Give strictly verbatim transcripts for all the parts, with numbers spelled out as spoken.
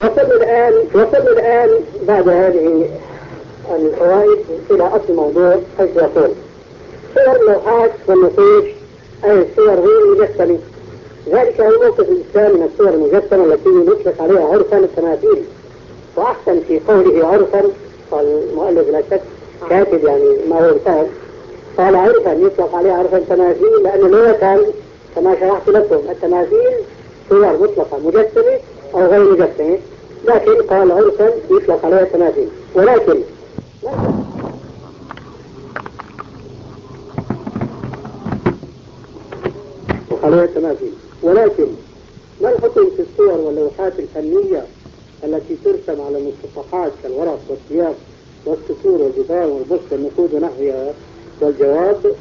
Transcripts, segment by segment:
وصلنا الآن وصلنا الآن بعد هذه الفوائد إلى أصل الموضوع، حيث يقول صور اللوحات والنقوش أي الصور غير المجسمة. ذلك هو موقف الإسلام من الصور المجسمة التي يطلق عليها عرفا التماثيل. وأحسن في قوله عرفا، والمؤلف لا شك كاتب يعني ما هو انتهى، قال عرفا يطلق عليها عرفا التماثيل لأن لغة كما شرحت لكم التماثيل صور مطلقة مجسمة أو غير مجسمة، لكن قال عرفا يطلق عليها التماثيل. ولكن عليها التماثيل ولكن ما الحكم في الصور واللوحات الفنية التي ترسم على المسطحات كالورق والثياب والسطور والجدران والبسط والنقود ونحوها؟ والجواب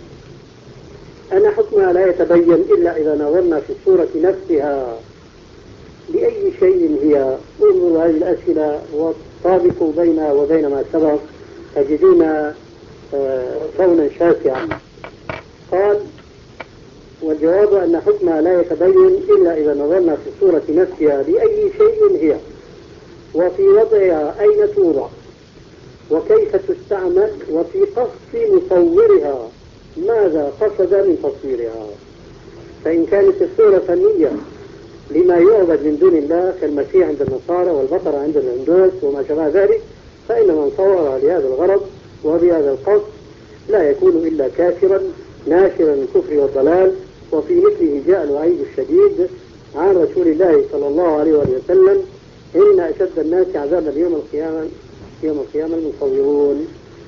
أن حكمها لا يتبين إلا إذا نظرنا في الصورة نفسها لأي شيء هي. انظروا هذه الأسئلة وطابقوا بينها وبين ما سبق تجدون كونا شاسعا. قال والجواب أن حكمها لا يتبين إلا إذا نظرنا في الصورة نفسها لأي شيء هي، وفي وضعها أين توضع، وكيف تستعمل، وفي قصد مصورها ماذا قصد من تصويرها. فإن كانت الصورة فنية لما يعبد من دون الله كالمسيح عند النصارى والبقرة عند الهندوس وما شابه ذلك، فإن من صورها لهذا الغرض وبهذا القصد لا يكون إلا كافرا ناشرا الكفر والضلال. وفي مثله جاء الوعيد الشديد عن رسول الله صلى الله عليه وسلم: إن أشد الناس عذابا يوم القيامة يوم القيامة المصورون.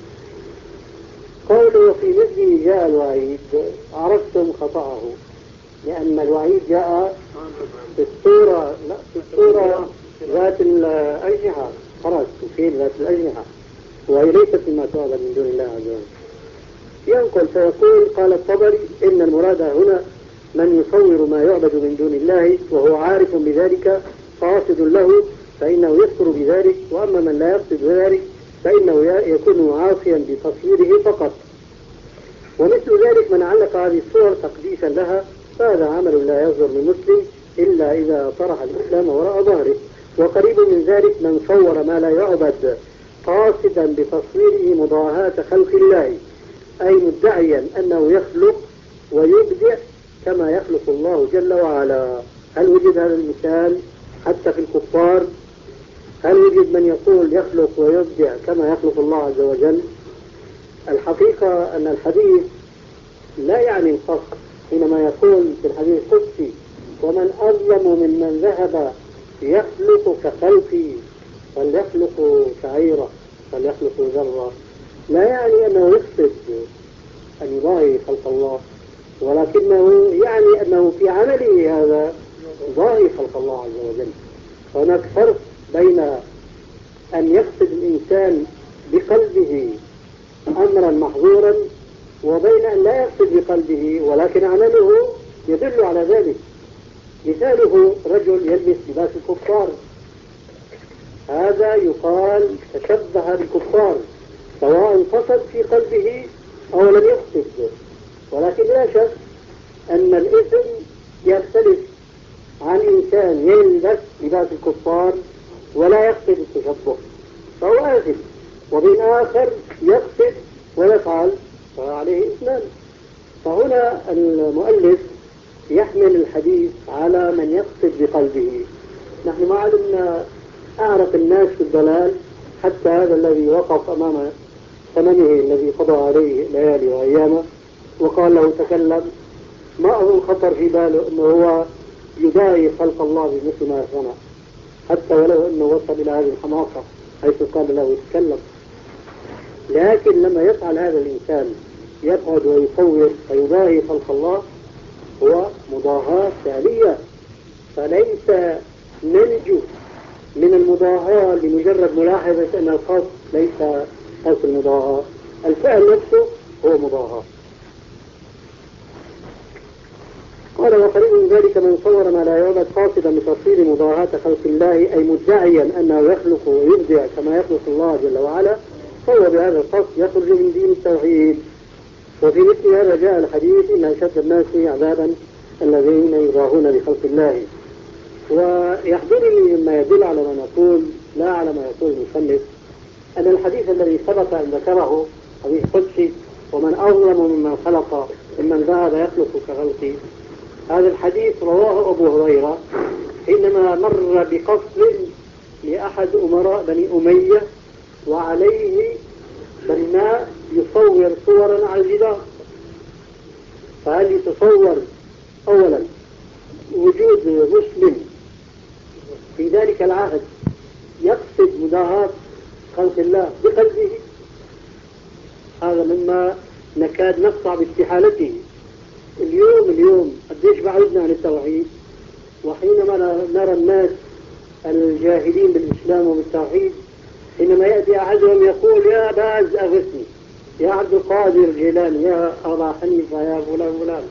قوله وفي مثله جاء الوعيد عرفتم خطأه، لأن الوعيد جاء في الصورة لا في الصورة ذات الأجنحة، خرج تفيد ذات الأجنحة، وهي ليست مما تعبد من دون الله عز وجل. ينقل فيقول قال الطبري: إن المراد هنا من يصور ما يعبد من دون الله وهو عارف بذلك قاصد له فإنه يكفر بذلك، وأما من لا يقصد بذلك فإنه يكون عاصيا بتصويره فقط. ومثل ذلك من علق هذه الصور تقديسا لها فهذا عمل لا يصدر من مسلم إلا إذا طرح الإسلام وراء ظهره. وقريب من ذلك من صور ما لا يعبد قاصدا بتصويره مضاهاة خلق الله، أي مدعيا أنه يخلق ويبدع كما يخلق الله جل وعلا. هل وجد هذا المثال حتى في الكفار؟ هل وجد من يقول يخلق ويبدع كما يخلق الله عز وجل؟ الحقيقة أن الحديث لا يعني الفقر حينما يقول في الحديث القدسي: ومن أظلم ممن ذهب يخلق كخلقي فليخلق شعيرة فليخلق ذرة. لا يعني أنه يقصد أن يضاهي خلق الله، ولكنه يعني أنه في عمله هذا يضاهي خلق الله عز وجل. هناك فرق بين أن يقصد الإنسان بقلبه أمرا محظورا وبين أن لا يقصد بقلبه ولكن عمله يدل على ذلك. مثاله رجل يلبس لباس الكفار، هذا يقال تشبه بالكفار سواء قصد في قلبه أو لم يقصد. ولكن لا شك أن الإثم يختلف عن إنسان يلبس لباس الكفار ولا يقصد التشبه فهو آثم، وبين آخر يقصد ويفعل فعليه إثمان. فهنا المؤلف يحمل الحديث على من يقصد بقلبه. نحن ما علمنا أعرف الناس في الضلال حتى هذا الذي وقف أمام ثمنه الذي قضى عليه ليالي وأيامه وقال له تكلم، ما أظن خطر في باله أنه هو يداعي خلق الله بمثل ما صنع، حتى ولو أنه وصل إلى هذه الحماقة حيث قال له يتكلم. لكن لما يفعل هذا الإنسان يقعد ويصور ويداعي خلق الله هو مضاهاة فعلية، فليس ننجو من المضاهاة لمجرد ملاحظة أن القصد ليس قصد المضاهاة، الفعل نفسه هو مضاهاة. قال وقريب من ذلك من صور ما لا يعبد قاصدا بتصوير مضاهاة خلق الله، أي مدعيا أنه يخلق ويبدع كما يخلق الله جل وعلا، فهو بهذا القصد يخرج من دين التوحيد. وفي مثل هذا جاء الحديث إن أشد الناس عذابا الذين يضاهون بخلق الله. ويحضرني مما يدل على ما نقول لا على ما يقول المصنف، أن الحديث الذي سبق أن ذكره حديث قدسي ومن أظلم ممن خلق ممن ذهب يخلق كخلقي، هذا الحديث رواه أبو هريرة حينما مر بقصر لأحد أمراء بني أمية وعليه بناء يصور صورا على الجدار. فهل يتصور أولا وجود مسلم في ذلك العهد يقصد مداهاة خلق الله بقلبه؟ هذا مما نكاد نقطع باستحالته. اليوم اليوم قديش بعدنا عن التوحيد، وحينما نرى الناس الجاهلين بالإسلام وبالتوحيد حينما يأتي أحدهم يقول يا باز أغثني، يا عبد القادر جيلاني، يا أبا حنيفة، يا فلان فلان،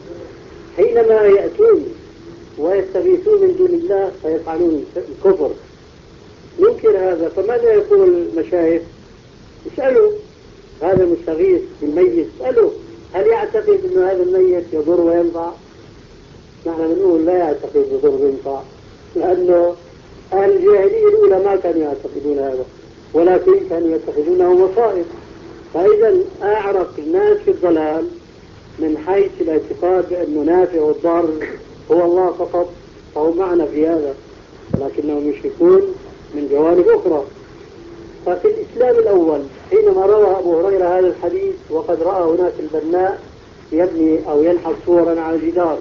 حينما يأتون ويستغيثون من دون الله فيفعلون الكفر. ننكر هذا، فماذا يقول المشايخ؟ اسألوا هذا المستغيث بالميت، اسألوا هل يعتقد أن هذا الميت يضر وينفع؟ نحن نقول لا يعتقد يضر وينفع، لأنه أهل الجاهلية الأولى ما كانوا يعتقدون هذا، ولكن كانوا يتخذونه وصائف. فإذا أعرق الناس في الضلال من حيث الاعتقاد بأنه نافع والضار هو الله فقط، فهم معنا في هذا، ولكنهم يشركون من جوانب أخرى. ففي الإسلام الأول حينما روى أبو هريرة هذا الحديث وقد رأى هناك البناء يبني أو ينحت صورا على الجدار،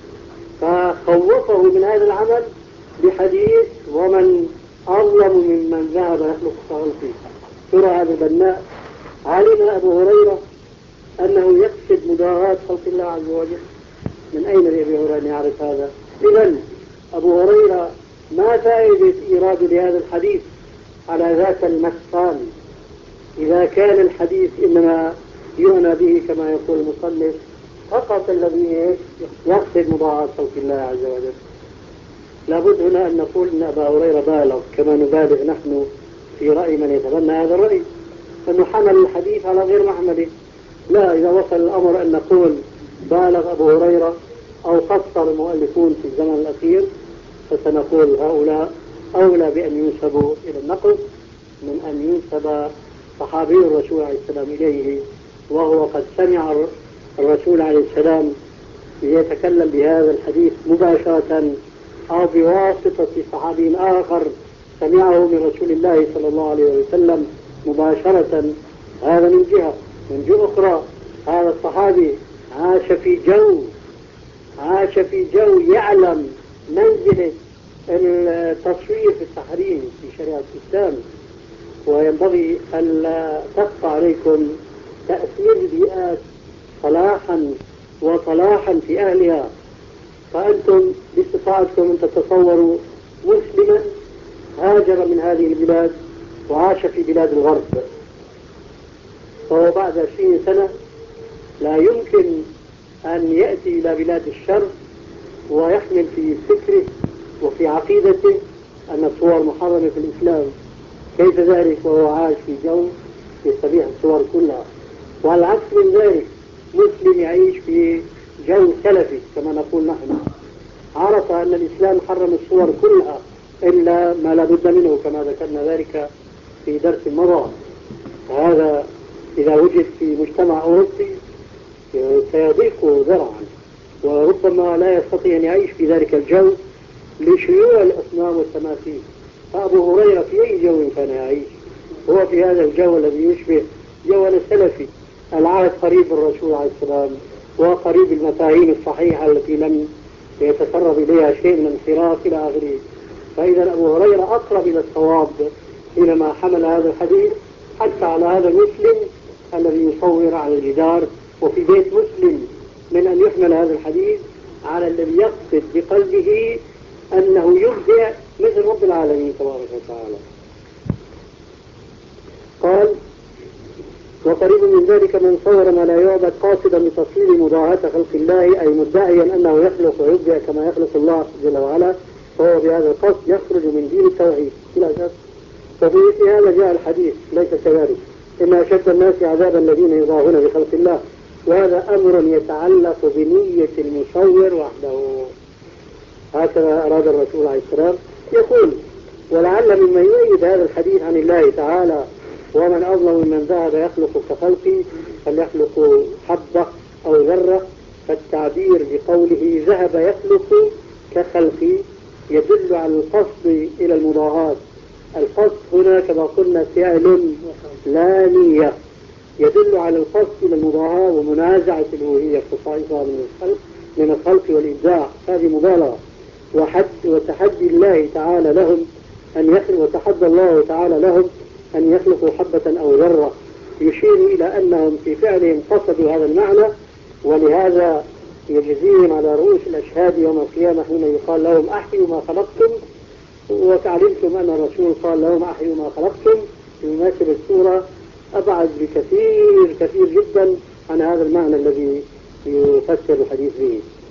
فخوفه من هذا العمل بحديث ومن أظلم ممن ذهب يخلق كخلقي. ترى هذا البناء علم أبو هريرة أنه يقصد مداهاة خلق الله عز وجل؟ من أين لأبي هريرة أن يعرف هذا؟ إذن أبو هريرة ما فائدة إيراد لهذا الحديث على ذاك المثال إذا كان الحديث إنما يعنى به كما يقول المصنف فقط الذي يقصد مضاعفة خلق الله عز وجل. لابد هنا أن نقول أن أبا هريرة بالغ كما نبالغ نحن في رأي من يتبنى هذا الرأي، أنه حمل الحديث على غير محمله. لا، إذا وصل الأمر أن نقول بالغ أبو هريرة أو قصر المؤلفون في الزمن الأخير فسنقول هؤلاء أولى بأن ينسبوا إلى النقص من أن ينسب صحابي الرسول عليه السلام إليه، وهو قد سمع الرسول عليه السلام يتكلم بهذا الحديث مباشرة أو بواسطة صحابي آخر سمعه من رسول الله صلى الله عليه وسلم مباشرة. هذا من جهة. من جهة أخرى هذا الصحابي عاش في جو عاش في جو يعلم منزلة التصوير في التحريم في شريعة الإسلام، وينبغي ألا تخفى عليكم تأثير البيئات صلاحا وصلاحا في أهلها. فأنتم باستطاعتكم أن تتصوروا مسلما هاجر من هذه البلاد وعاش في بلاد الغرب، فهو بعد عشرين سنة لا يمكن أن يأتي إلى بلاد الشرق ويحمل في فكره وفي عقيدته أن الصور محرمة في الإسلام. كيف ذلك وهو عاش في جو يستبيح الصور كلها؟ والعكس من ذلك، مسلم يعيش في جو سلفي كما نقول نحن، عرف أن الإسلام حرم الصور كلها إلا ما لا بد منه كما ذكرنا ذلك في درس مضى. هذا إذا وجد في مجتمع أوروبي سيضيق ذرعا، وربما لا يستطيع أن يعيش في ذلك الجو لشيوع الأصنام والتماثيل. فأبو هريرة في أي جو كان يعيش؟ هو في هذا الجو الذي يشبه جونا السلفي، العهد قريب الرسول عليه السلام وقريب المفاهيم الصحيحة التي لم يتسرب إليها شيء من انحراف إلى آخره. فإذا أبو هريرة أقرب إلى الصواب حينما حمل هذا الحديث حتى على هذا المسلم الذي يصور على الجدار. وفي بيت مسلم من أن يحمل هذا الحديث على الذي يقصد بقلبه أنه يبدع مثل رب العالمين تبارك وتعالى. قال وقريب من ذلك من صور ما لا يعبد قاصدا بتصوير مضاهاة خلق الله، أي مدعيا أنه يخلق ويبدع كما يخلق الله جل وعلا، فهو بهذا القصد يخرج من دين التوحيد إلى أساس. وفي مثل هذا جاء الحديث ليس كذلك، إن أشد الناس عذابا الذين يضاهون بخلق الله، وهذا أمر يتعلق بنية المصور وحده. هكذا أراد الرسول عليه السلام. يقول: ولعل ممن يؤيد هذا الحديث عن الله تعالى: ومن أظلم ممن ذهب يخلق كخلقي فليخلق حبة أو ذرة، فالتعبير بقوله ذهب يخلق كخلقي يدل على القصد إلى المضاهاة. القصد هنا كما قلنا فعل لا نية، يدل على القصد إلى المضاهاة ومنازعة الألوهية خصائصها من الخلق من الخلق والإبداع. هذه مبالغة وحد وتحدي الله تعالى لهم أن يخلق وتحدى الله تعالى لهم أن يخلقوا حبة أو ذرة، يشير إلى أنهم في فعلهم قصدوا هذا المعنى، ولهذا يجزيهم على رؤوس الأشهاد يوم القيامة حين يقال لهم: أحيوا ما خلقتم. وتعلمتم أن الرسول قال لهم: أحيوا ما خلقتم، يماثل السورة أبعد بكثير كثير جدا عن هذا المعنى الذي يفسر الحديث به.